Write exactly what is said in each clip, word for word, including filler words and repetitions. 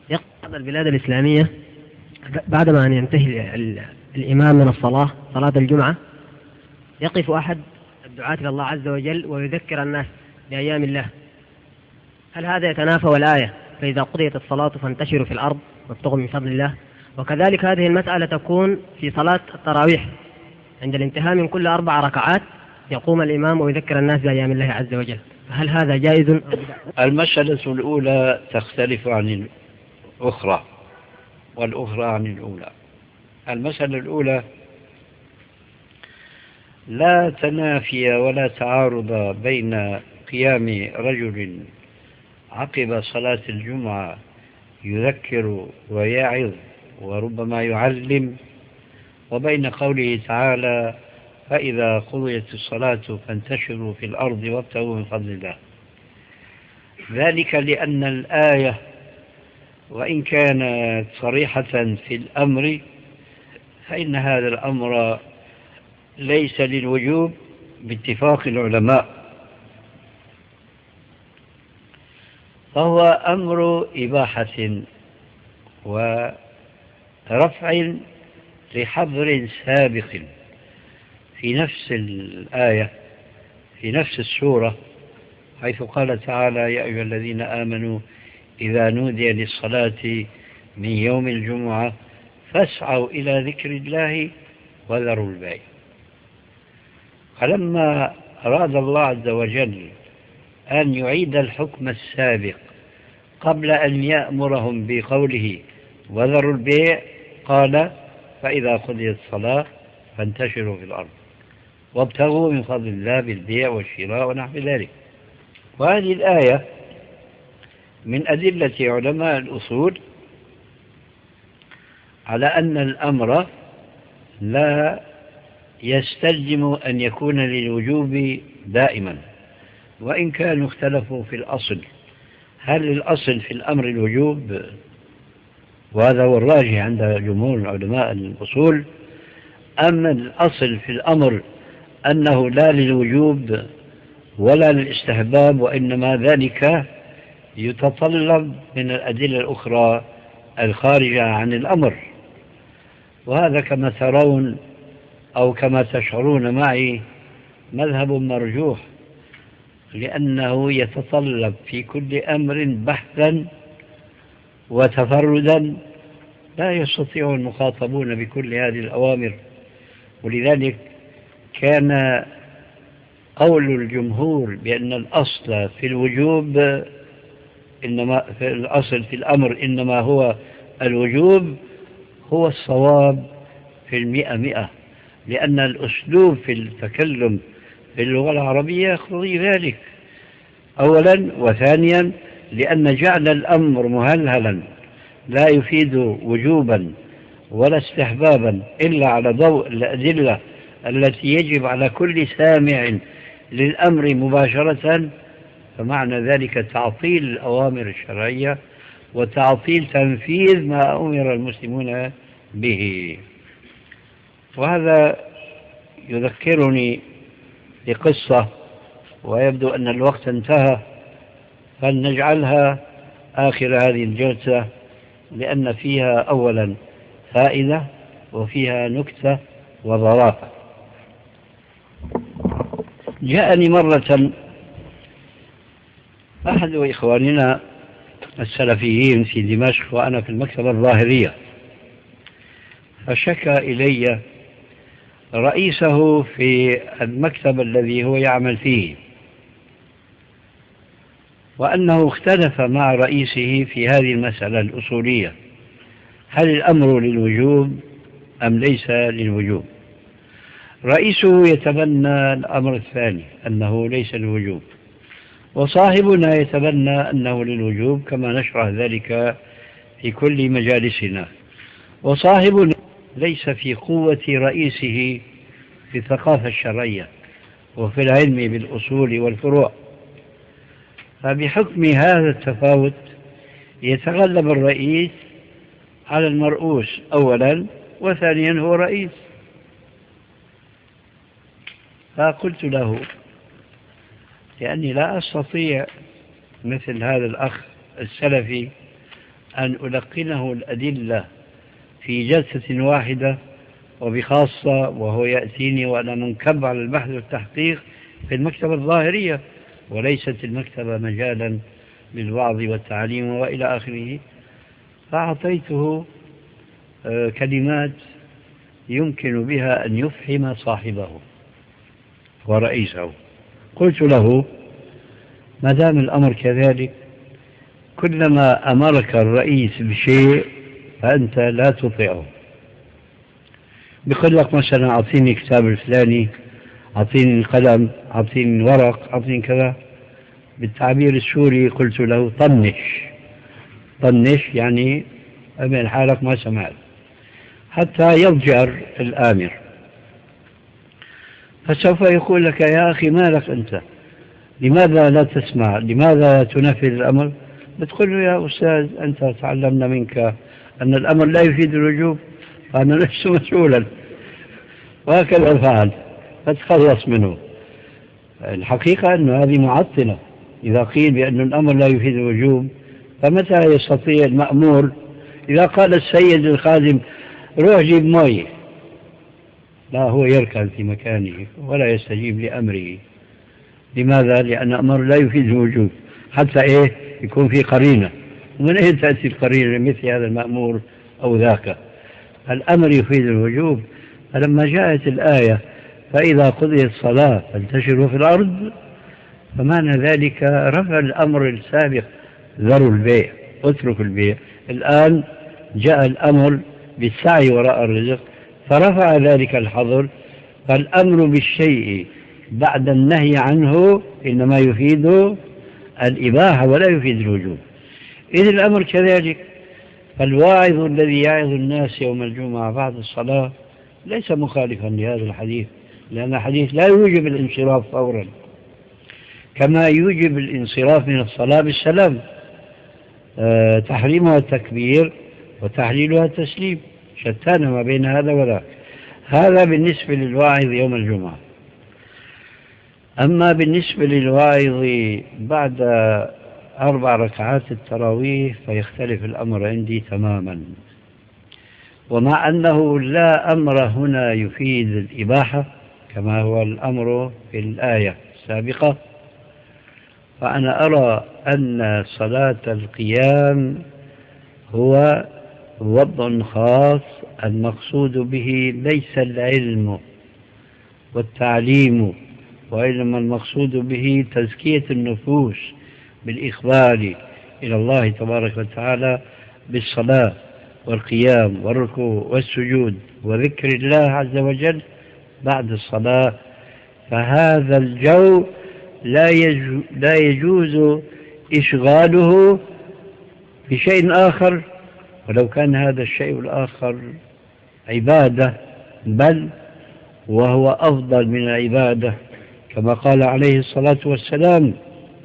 يقضى البلاد الإسلامية بعدما أن ينتهي الإمام من الصلاة صلاة الجمعة يقف أحد الدعاة إلى الله عز وجل ويذكر الناس بأيام الله. هل هذا يتنافى الآية فإذا قضيت الصلاة فانتشروا في الأرض وابتغوا من فضل الله؟ وكذلك هذه المسألة تكون في صلاة التراويح عند الانتهاء من كل أربع ركعات يقوم الإمام ويذكر الناس بأيام الله عز وجل، هل هذا جائز؟ المسألة الأولى تختلف عن الأخرى والأخرى عن الأولى. المسألة الأولى لا تنافي ولا تعارض بين قيام رجل عقب صلاة الجمعة يذكر ويعظ وربما يعلم وبين قوله تعالى فإذا قضيت الصلاة فانتشروا في الأرض وابتغوا من فضل الله. ذلك لأن الآية وإن كانت صريحة في الأمر فإن هذا الأمر ليس للوجوب باتفاق العلماء، فهو أمر إباحة ورفع لحظر سابق في نفس الآية في نفس السورة، حيث قال تعالى يا أيها الذين آمنوا إذا نودي للصلاة من يوم الجمعة فاسعوا إلى ذكر الله وذروا البيع. فلما أراد الله عز وجل أن يعيد الحكم السابق قبل أن يأمرهم بقوله وذروا البيع قال فإذا قضيت الصلاة فانتشروا في الأرض وابتغوا من فضل الله بالبيع والشراء ونحو ذلك. وهذه الآية من أدلة علماء الأصول على أن الأمر لا يستلزم أن يكون للوجوب دائما، وإن كانوا اختلفوا في الأصل، هل الأصل في الأمر الوجوب؟ وهذا هو الراجح عند جمهور علماء الأصول، أما الأصل في الأمر أنه لا للوجوب ولا للاستحباب، وإنما ذلك يتطلب من الأدلة الأخرى الخارجة عن الأمر. وهذا كما ترون أو كما تشعرون معي مذهب مرجوح، لأنه يتطلب في كل أمر بحثا وتفردا لا يستطيع المخاطبون بكل هذه الأوامر. ولذلك كان قول الجمهور بأن الأصل في الوجوب إنما في الأصل في الأمر إنما هو الوجوب هو الصواب في المئة مئة، لأن الأسلوب في التكلم في اللغة العربية يقتضي ذلك أولا، وثانيا لأن جعل الأمر مهلهلا لا يفيد وجوبا ولا استحبابا إلا على ضوء الأدلة التي يجب على كل سامع للأمر مباشرة، فمعنى ذلك تعطيل الأوامر الشرعية وتعطيل تنفيذ ما أمر المسلمون به. وهذا يذكرني بقصة، ويبدو أن الوقت انتهى، فلنجعلها آخر هذه الجلسة لأن فيها أولا فائدة وفيها نكتة وظرافة. جاءني مرة أحد إخواننا السلفيين في دمشق وأنا في المكتبة الظاهرية، فشكى إلي رئيسه في المكتب الذي هو يعمل فيه، وأنه اختلف مع رئيسه في هذه المسألة الأصولية، هل الأمر للوجوب أم ليس للوجوب؟ رئيسه يتبنى الأمر الثاني أنه ليس للوجوب، وصاحبنا يتبنى أنه للوجوب كما نشرح ذلك في كل مجالسنا. وصاحبنا ليس في قوة رئيسه في الثقافة الشرعية وفي العلم بالأصول والفروع، فبحكم هذا التفاوت يتغلب الرئيس على المرؤوس أولا، وثانيا هو رئيس. فقلت له لأني لا أستطيع مثل هذا الأخ السلفي أن ألقنه الأدلة في جلسة واحدة وبخاصة وهو يأتيني وأنا منكب على البحث والتحقيق في المكتبة الظاهرية وليست المكتبة مجالا للوعظ والتعليم وإلى آخره. فأعطيته كلمات يمكن بها أن يفهم صاحبه ورئيسه. قلت له: ما دام الأمر كذلك، كلما أمرك الرئيس بشيء فأنت لا تطيعه. بيقول لك مثلا أعطيني كتاب الفلاني، أعطيني قلم، أعطيني ورق، أعطيني كذا. بالتعبير السوري قلت له: طنش. طنش يعني أمن حالك ما سمعت، حتى يضجر الآمر. فسوف يقول لك: يا أخي مالك أنت، لماذا لا تسمع، لماذا لا تنفذ الأمر؟ بتقول له: يا أستاذ أنت تعلمنا منك أن الأمر لا يفيد الوجوب، فأنا لست مسؤولا. وهكذا فعل، فتخلص منه. الحقيقة أن هذه معطلة. إذا قيل بأن الأمر لا يفيد الوجوب، فمتى يستطيع المأمور إذا قال السيد الخادم: روح جيب مي، لا، هو يركن في مكانه ولا يستجيب لأمره. لماذا؟ لأن الأمر لا يفيد الوجوب، حتى إيه يكون في قرينة. ومن أين تأتي القرينة مثل هذا المأمور أو ذاك؟ الأمر يفيد الوجوب. فلما جاءت الآية: فإذا قضيت الصلاة فانتشروا في الأرض، فمعنى ذلك رفع الأمر السابق: ذروا البيع، اتركوا البيع. الآن جاء الأمر بالسعي وراء الرزق، فرفع ذلك الحظر. فالأمر بالشيء بعد النهي عنه إنما يفيد الإباحة ولا يفيد الوجوب. إذ الأمر كذلك. فالواعظ الذي يعظ الناس يوم الجمعة بعد الصلاة ليس مخالفا لهذا الحديث، لأن الحديث لا يوجب الانصراف فورا، كما يوجب الانصراف من الصلاة بالسلام. أه تحريمها التكبير وتحليلها التسليم، شتان ما بين هذا وذاك. هذا بالنسبة للواعظ يوم الجمعة. أما بالنسبة للواعظ بعد أربع ركعات التراويح فيختلف الأمر عندي تماما. ومع أنه لا أمر هنا يفيد الإباحة كما هو الأمر في الآية السابقة، فأنا أرى أن صلاة القيام هو وضع خاص المقصود به ليس العلم والتعليم، وإنما المقصود به تزكية النفوس بالإقبال إلى الله تبارك وتعالى بالصلاة والقيام والركوع والسجود وذكر الله عز وجل بعد الصلاة. فهذا الجو لا يجوز إشغاله بشيء آخر، ولو كان هذا الشيء الآخر عبادة، بل وهو أفضل من العبادة، كما قال عليه الصلاة والسلام: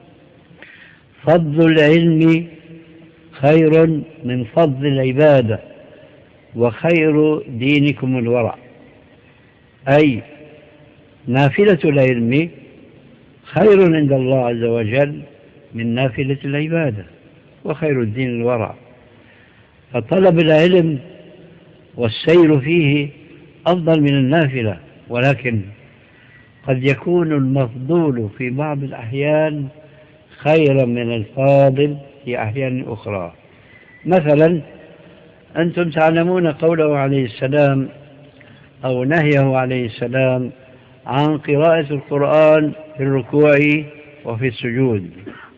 فضل العلم خير من فضل العبادة، وخير دينكم الورع. أي نافلة العلم خير عند الله عز وجل من نافلة العبادة، وخير الدين الورع. فطلب العلم والسير فيه أفضل من النافلة، ولكن قد يكون المفضول في بعض الأحيان خيرا من الفاضل في أحيان أخرى. مثلا أنتم تعلمون قوله عليه السلام أو نهيه عليه السلام عن قراءة القرآن في الركوع وفي السجود.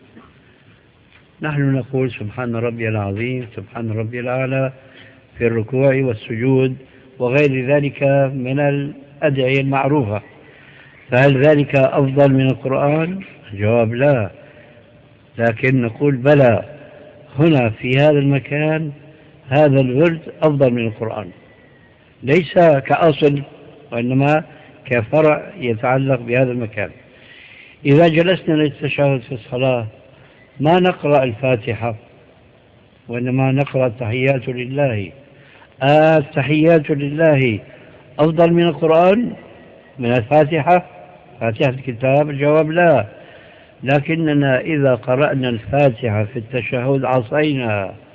نحن نقول سبحان ربي العظيم، سبحان ربي الأعلى في الركوع والسجود وغير ذلك من الأدعية المعروفة. فهل ذلك أفضل من القرآن؟ الجواب لا، لكن نقول بلى، هنا في هذا المكان هذا الورد أفضل من القرآن، ليس كأصل وإنما كفرع يتعلق بهذا المكان. إذا جلسنا للتشهد في الصلاة ما نقرأ الفاتحة، وإنما نقرأ التحيات لله. آه التحيات لله أفضل من القرآن من الفاتحة، فاتحة الكتاب؟ الجواب لا، لكننا إذا قرأنا الفاتحة في التشهد عصينا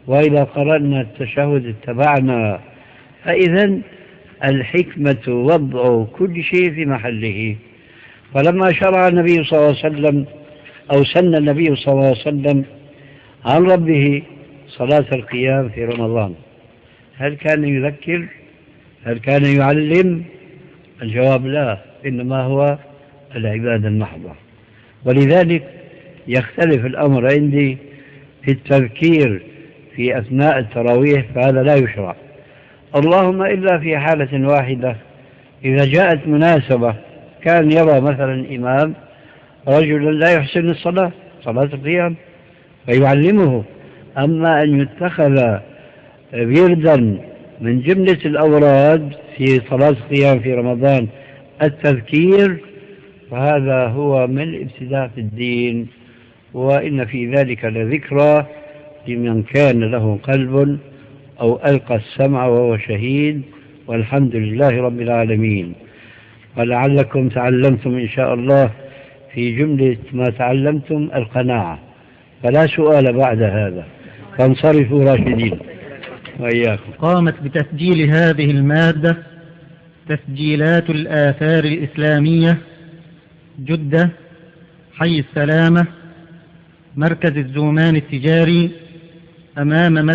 وإذا قرأنا التشهد اتبعنا. فإذا الحكمة وضع كل شيء في محله. فلما شرع النبي صلى الله عليه وسلم أو سن النبي صلى الله عليه وسلم عن ربه صلاة القيام في رمضان، هل كان يذكر؟ هل كان يعلم؟ الجواب لا، إنما هو العبادة المحضة. ولذلك يختلف الأمر عندي في التذكير في أثناء التراويح، فهذا لا يشرع، اللهم إلا في حالة واحدة، إذا جاءت مناسبة كان يرى مثلا إمام رجلا لا يحسن الصلاة صلاة القيام فيعلمه. أما أن يتخذ وردا من جملة الأوراد في صلاة القيام في رمضان التذكير، فهذا هو من الابتداع في الدين، وإن في ذلك لذكرى لمن كان له قلب أو ألقى السمع وهو شهيد، والحمد لله رب العالمين. ولعلكم تعلمتم إن شاء الله في جملة ما تعلمتم القناعة، فلا سؤال بعد هذا، فانصرفوا راشدين وإياكم. قامت بتسجيل هذه المادة تسجيلات الآثار الإسلامية، جدة، حي السلامة، مركز الزومان التجاري، أمام